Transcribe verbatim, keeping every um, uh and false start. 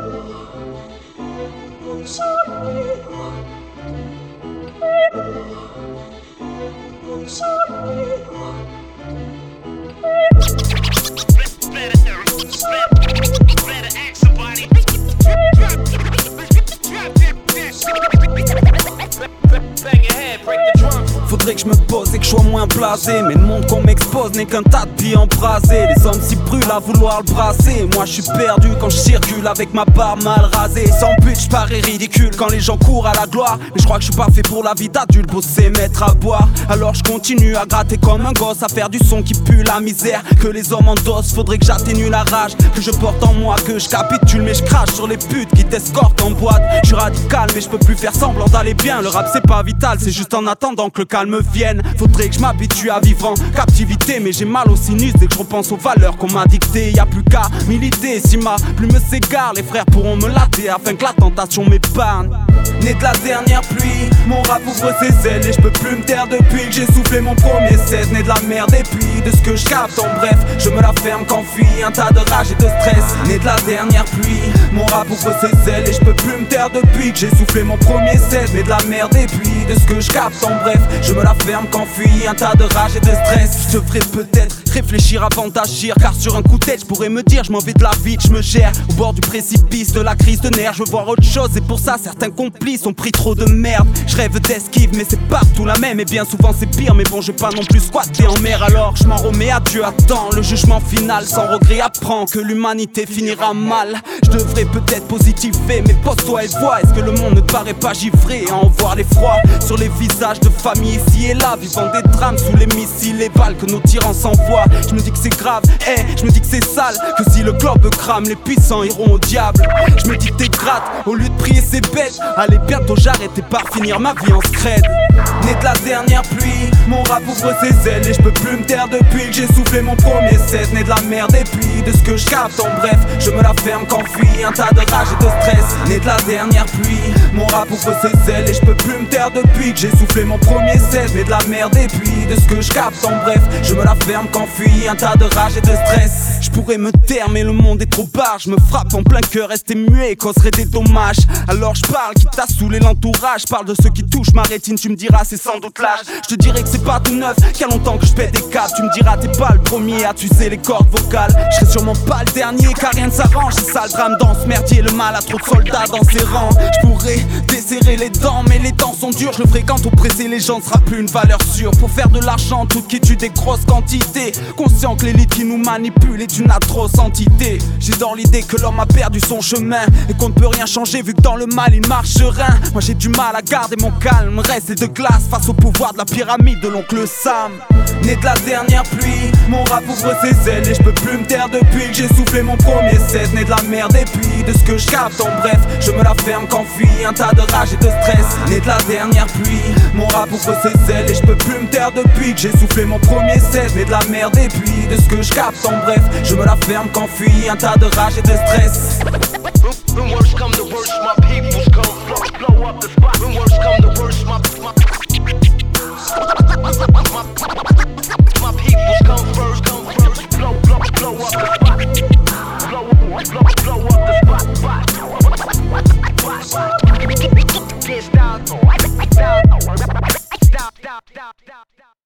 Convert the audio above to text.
Faudrait que je me pose et que je sois moins blasé. Mais le monde qu'on m'expose n'est qu'un tas de billes embrasés. Les hommes s'y brûlent à vouloir le brasser. Moi je suis perdu quand je circule avec ma barbe mal rasée. Sans but je parais ridicule quand les gens courent à la gloire. Mais je crois que je suis pas fait pour la vie d'adulte, bosser, mettre à boire. Alors je continue à gratter comme un gosse, à faire du son qui pue la misère que les hommes endossent. Faudrait que j'atténue la rage que je porte en moi, que je capitule mais je crache sur les putes qui t'escortent en boîte. Je suis radical mais je peux plus faire semblant d'aller bien. Le rap c'est pas vital, c'est juste en attendant que le calme vienne. Faudrait que je m'habitue à vivre en captivité, mais j'ai mal au sinus dès que je repense aux valeurs qu'on m'a dictées. Y'a plus qu'à militer, si ma plume s'égare, les frères pourront me latter afin que la tentation m'épargne. Né de la dernière pluie, mon rap ouvre ses ailes et je peux plus me taire depuis que j'ai soufflé mon premier seize. Né de la merde et puis de ce que je capte, en bref, je me la ferme quand fuit un tas de rage et de stress. Né de la dernière pluie, mon rap ouvre ses ailes et je peux plus me taire depuis que j'ai soufflé mon premier seize. Né de la merde et puis de ce que je capte, en bref, je me la ferme quand fuit un tas de rage et de stress. Je devrais peut-être réfléchir avant d'agir, car sur un coup de tête je pourrais me dire je m'en vais de la vie, je me gère au bord du précipice de la crise de nerfs. Je veux voir autre chose et pour ça certains complices ont pris trop de merde. Je rêve d'esquive mais c'est partout la même et bien souvent c'est pire. Mais bon, je vais pas non plus squatter en mer, alors je m'en remets à Dieu. Attends le jugement final, sans regret apprends que l'humanité finira mal. Je devrais peut-être positiver, mais pose-toi et vois, est-ce que le monde ne te paraît pas givré à en voir l'effroi sur les visages de familles ici et là, vivant des drames sous les missiles, les balles que nos tyrans s'envoient. Je me dis que c'est grave, eh, je me dis que c'est sale, que si le globe crame, les puissants iront au diable. Je me dis que t'es gratte, au lieu de prier c'est bête. Allez bientôt j'arrête et par finir ma vie en scred. Né de la dernière pluie, mon rap ouvre ses ailes et je peux plus me taire depuis que j'ai soufflé mon premier seize. Né de la merde et puis de ce que je capte, en bref, je me la ferme quand fuit un tas de rage et de stress. Né de la dernière pluie, mon rap ouvre ses ailes et je peux plus me taire depuis que j'ai soufflé mon premier seize. Né de la merde et puis de ce que je capte, en bref, je me la ferme quand fuit un tas de rage et de stress. Je pourrais me taire mais le monde est trop barre. Je me frappe en plein cœur, rester muet causerait des dommages. Alors je parle qui t'a saoulé l'entourage, parle de ceux qui touchent ma rétine, tu me diras c'est sans doute l'âge. Je te dirais que c'est pas tout neuf, qu'il y a longtemps que je pète des câbles. Tu me diras t'es pas le premier à tuer les cordes vocales. Je serai sûrement pas le dernier car rien ne s'arrange. C'est ça le drame dans ce merdier, le mal a trop de soldats dans ses rangs. Je pourrais desserrer les dents mais les temps sont durs. Je le ferai quand au pressé les gens ne sera plus une valeur sûre. Pour faire de l'argent tout qui tue des grosses quantités, conscient que l'élite qui nous manipule est une atroce entité. J'ai dans l'idée que l'homme a perdu son chemin et qu'on ne peut rien changer vu que dans le mal il marche serein. Moi j'ai du mal à garder mon calme, rester de glace face au pouvoir de la pyramide de l'oncle Sam. Né de la dernière pluie, mon rap ouvre ses ailes et je peux plus me taire depuis que j'ai soufflé mon premier seize. Né de la merde et puis de ce que je capte, en bref, je me la ferme quand fuit un tas de rage et de stress. Né de la dernière pluie, mon rap ouvre ses ailes et je peux plus me taire depuis que j'ai soufflé mon premier seize. Né de la merde et puis de ce que je capte, en bref, je me la ferme quand fuit un tas de rage et de stress. When worst come to worst, my peoples come blow, blow up the spot. When worst come to worst, my my my peoples come first, come first. Blow, blow, blow up the spot. Blow, blow, blow up the spot, spot, spot. Get down, down, down, down, down, down.